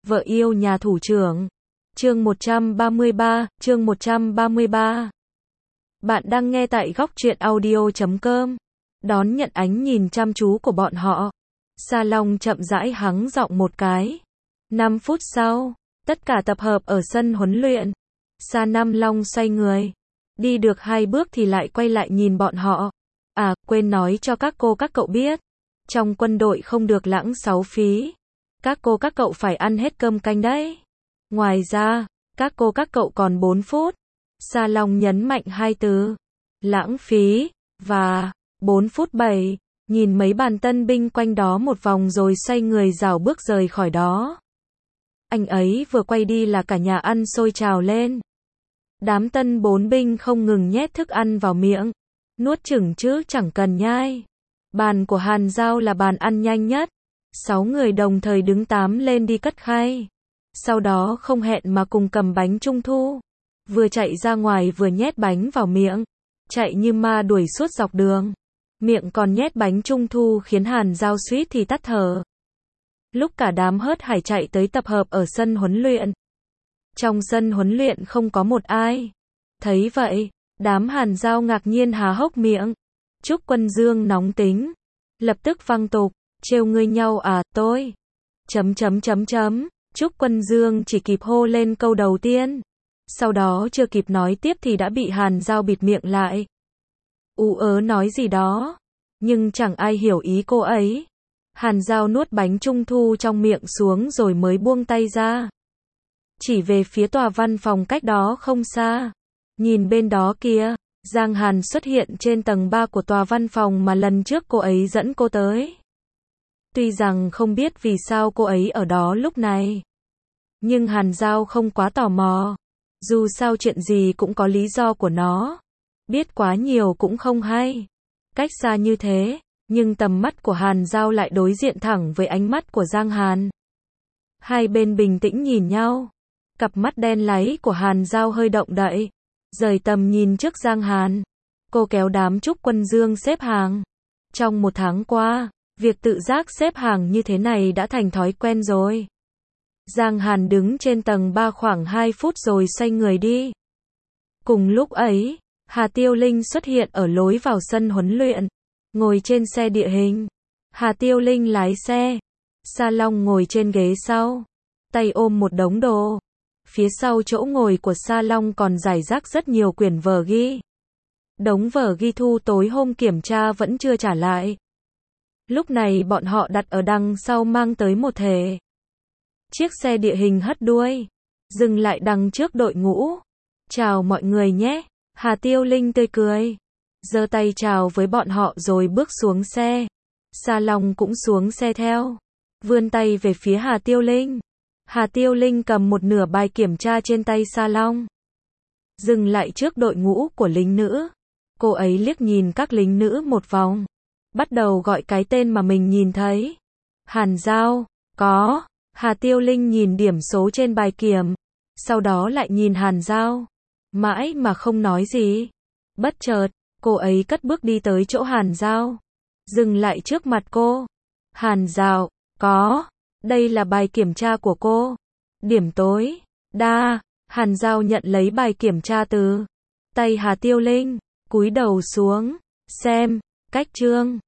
Vợ yêu nhà thủ trưởng. Chương 133. Bạn đang nghe tại góc truyện audio.com. Đón nhận ánh nhìn chăm chú của bọn họ, Sa Long chậm rãi hắng giọng một cái. 5 phút sau, tất cả tập hợp ở sân huấn luyện. Sa Nam Long xoay người, đi được 2 bước thì lại quay lại nhìn bọn họ. À, quên nói cho các cô các cậu biết, trong quân đội không được lãng xáu phí. Các cô các cậu phải ăn hết cơm canh đấy. Ngoài ra, các cô các cậu còn 4 phút. Sa Long nhấn mạnh 2 từ, lãng phí, và 4 phút 7, nhìn mấy bàn tân binh quanh đó một vòng rồi xoay người rảo bước rời khỏi đó. Anh ấy vừa quay đi là cả nhà ăn sôi trào lên. Đám tân 4 binh không ngừng nhét thức ăn vào miệng, nuốt chửng chứ chẳng cần nhai. Bàn của Hàn Giao là bàn ăn nhanh nhất. 6 người đồng thời đứng 8 lên đi cất khay. Sau đó không hẹn mà cùng cầm bánh trung thu. Vừa chạy ra ngoài vừa nhét bánh vào miệng. Chạy như ma đuổi suốt dọc đường. Miệng còn nhét bánh trung thu khiến Hàn Giao suýt thì tắt thở. Lúc cả đám hớt hải chạy tới tập hợp ở sân huấn luyện. Trong sân huấn luyện không có một ai. Thấy vậy, đám Hàn Giao ngạc nhiên há hốc miệng. Trúc Quân Dương nóng tính, lập tức văng tục, trêu ngươi nhau à, tôi. Trúc Quân Dương chỉ kịp hô lên câu đầu tiên. Sau đó chưa kịp nói tiếp thì đã bị Hàn Giao bịt miệng lại. Ú ớ nói gì đó, nhưng chẳng ai hiểu ý cô ấy. Hàn Giao nuốt bánh trung thu trong miệng xuống rồi mới buông tay ra. Chỉ về phía tòa văn phòng cách đó không xa. Nhìn bên đó kìa, Giang Hàn xuất hiện trên tầng 3 của tòa văn phòng mà lần trước cô ấy dẫn cô tới. Tuy rằng không biết vì sao cô ấy ở đó lúc này, nhưng Hàn Giao không quá tò mò. Dù sao chuyện gì cũng có lý do của nó. Biết quá nhiều cũng không hay. Cách xa như thế, nhưng tầm mắt của Hàn Giao lại đối diện thẳng với ánh mắt của Giang Hàn. Hai bên bình tĩnh nhìn nhau. Cặp mắt đen láy của Hàn Giao hơi động đậy, rời tầm nhìn trước Giang Hàn. Cô kéo đám Trúc Quân Dương xếp hàng. Trong 1 tháng qua, việc tự giác xếp hàng như thế này đã thành thói quen rồi. Giang Hàn đứng trên tầng 3 khoảng 2 phút rồi xoay người đi. Cùng lúc ấy, Hà Tiêu Linh xuất hiện ở lối vào sân huấn luyện, ngồi trên xe địa hình. Hà Tiêu Linh lái xe, Sa Long ngồi trên ghế sau, tay ôm một đống đồ. Phía sau chỗ ngồi của Sa Long còn rải rác rất nhiều quyển vở ghi. Đống vở ghi thu tối hôm kiểm tra vẫn chưa trả lại. Lúc này bọn họ đặt ở đằng sau mang tới một thể. Chiếc xe địa hình hất đuôi, dừng lại đằng trước đội ngũ. Chào mọi người nhé. Hà Tiêu Linh tươi cười, giơ tay chào với bọn họ rồi bước xuống xe. Sa Long cũng xuống xe theo, vươn tay về phía Hà Tiêu Linh. Hà Tiêu Linh cầm một nửa bài kiểm tra trên tay Sa Long. Dừng lại trước đội ngũ của lính nữ. Cô ấy liếc nhìn các lính nữ một vòng. Bắt đầu gọi cái tên mà mình nhìn thấy. Hàn Giao, có. Hà Tiêu Linh nhìn điểm số trên bài kiểm. Sau đó lại nhìn Hàn Giao. Mãi mà không nói gì. Bất chợt, cô ấy cất bước đi tới chỗ Hàn Giao. Dừng lại trước mặt cô. Hàn Giao, có. Đây là bài kiểm tra của cô. Điểm tối đa. Hàn Giao nhận lấy bài kiểm tra từ tay Hà Tiêu Linh, cúi đầu xuống, xem, cách chương.